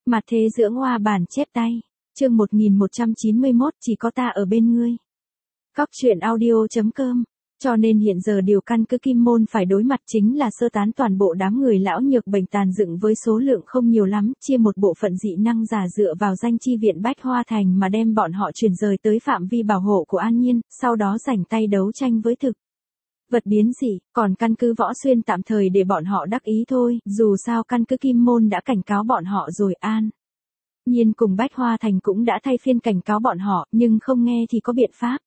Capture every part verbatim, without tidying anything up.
Mặt thế dưỡng hoa bản chép tay. Chương một nghìn một trăm chín mươi mốt, chỉ có ta ở bên ngươi. Cóc truyện audio chấm com. Cho nên hiện giờ điều căn cứ Kim Môn phải đối mặt chính là sơ tán toàn bộ đám người lão nhược bệnh tàn dựng với số lượng không nhiều lắm, chia một bộ phận dị năng giả dựa vào danh chi viện Bách Hoa Thành mà đem bọn họ chuyển rời tới phạm vi bảo hộ của An Nhiên, sau đó rảnh tay đấu tranh với thực vật biến dị, còn căn cứ Võ Xuyên tạm thời để bọn họ đắc ý thôi, dù sao căn cứ Kim Môn đã cảnh cáo bọn họ rồi. An Nhiên cùng Bách Hoa Thành cũng đã thay phiên cảnh cáo bọn họ, nhưng không nghe thì có biện pháp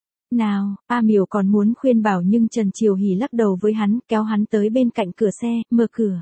nào. A Miểu còn muốn khuyên bảo nhưng Trần Triều Hỷ lắc đầu với hắn, kéo hắn tới bên cạnh cửa xe, mở cửa.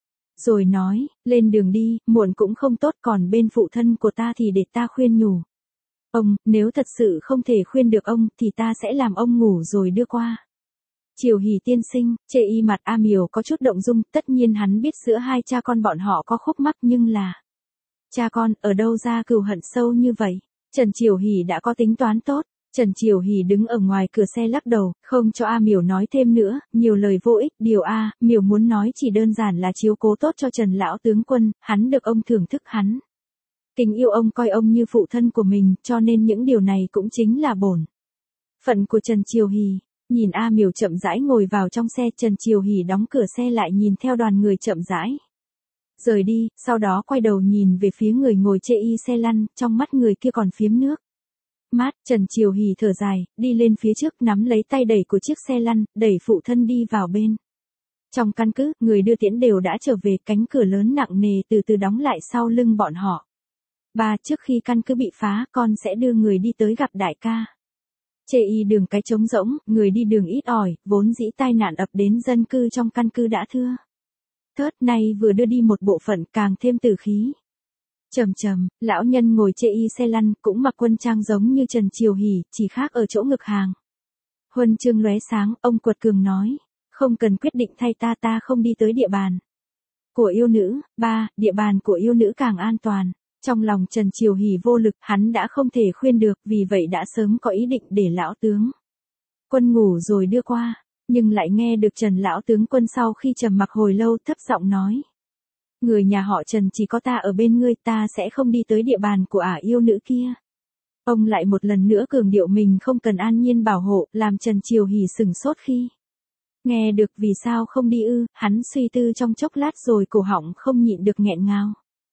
Rồi nói, lên đường đi, muộn cũng không tốt, còn bên phụ thân của ta thì để ta khuyên nhủ. Ông, nếu thật sự không thể khuyên được ông, thì ta sẽ làm ông ngủ rồi đưa qua. Triều Hỷ tiên sinh, chê y mặt A Miểu có chút động dung, tất nhiên hắn biết giữa hai cha con bọn họ có khúc mắc nhưng là... Cha con, ở đâu ra cừu hận sâu như vậy? Trần Triều Hỷ đã có tính toán tốt. Trần Triều Hỷ đứng ở ngoài cửa xe lắc đầu, không cho A Miểu nói thêm nữa, nhiều lời vô ích, điều A, Miểu muốn nói chỉ đơn giản là chiếu cố tốt cho Trần lão tướng quân, hắn được ông thưởng thức, hắn kính yêu ông, coi ông như phụ thân của mình, cho nên những điều này cũng chính là bổn phận của Trần Triều Hỷ. Nhìn A Miểu chậm rãi ngồi vào trong xe, Trần Triều Hỷ đóng cửa xe lại nhìn theo đoàn người chậm rãi rời đi, sau đó quay đầu nhìn về phía người ngồi chê y xe lăn, trong mắt người kia còn phiếm nước mát. Trần Triều Hỷ thở dài, đi lên phía trước, nắm lấy tay đẩy của chiếc xe lăn, đẩy phụ thân đi vào bên trong căn cứ. Người đưa tiễn đều đã trở về, cánh cửa lớn nặng nề từ từ đóng lại sau lưng bọn họ. Ba, trước khi căn cứ bị phá, con sẽ đưa người đi tới gặp đại ca. Chê y đường cái trống rỗng, người đi đường ít ỏi, vốn dĩ tai nạn ập đến dân cư trong căn cứ đã thưa thớt, nay vừa đưa đi một bộ phận càng thêm tử khí. Trầm trầm, lão nhân ngồi chê y xe lăn, cũng mặc quân trang giống như Trần Triều Hỷ, chỉ khác ở chỗ ngực hàng huân chương lóe sáng. Ông quật cường nói, không cần quyết định thay ta, ta không đi tới địa bàn của yêu nữ. Ba, địa bàn của yêu nữ càng an toàn. Trong lòng Trần Triều Hỷ vô lực, hắn đã không thể khuyên được, vì vậy đã sớm có ý định để lão tướng quân ngủ rồi đưa qua, nhưng lại nghe được Trần lão tướng quân sau khi trầm mặc hồi lâu thấp giọng nói. Người nhà họ Trần chỉ có ta ở bên ngươi, ta sẽ không đi tới địa bàn của ả yêu nữ kia. Ông lại một lần nữa cường điệu mình không cần An Nhiên bảo hộ, làm Trần Triều Hỷ sừng sốt khi nghe được. Vì sao không đi ư? Hắn suy tư trong chốc lát rồi cổ họng không nhịn được nghẹn ngào.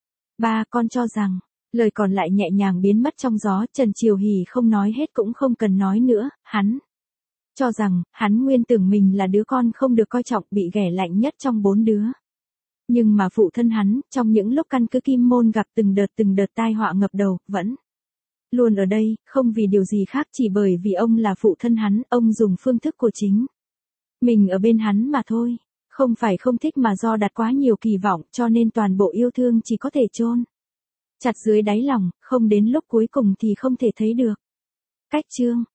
Ba, con cho rằng, lời còn lại nhẹ nhàng biến mất trong gió. Trần Triều Hỷ không nói hết cũng không cần nói nữa, hắn cho rằng, hắn nguyên tưởng mình là đứa con không được coi trọng, bị ghẻ lạnh nhất trong bốn đứa. Nhưng mà phụ thân hắn, trong những lúc căn cứ Kim Môn gặp từng đợt từng đợt tai họa ngập đầu, vẫn luôn ở đây, không vì điều gì khác, chỉ bởi vì ông là phụ thân hắn, ông dùng phương thức của chính mình ở bên hắn mà thôi. Không phải không thích mà do đặt quá nhiều kỳ vọng, cho nên toàn bộ yêu thương chỉ có thể chôn chặt dưới đáy lòng, không đến lúc cuối cùng thì không thể thấy được. Cách chương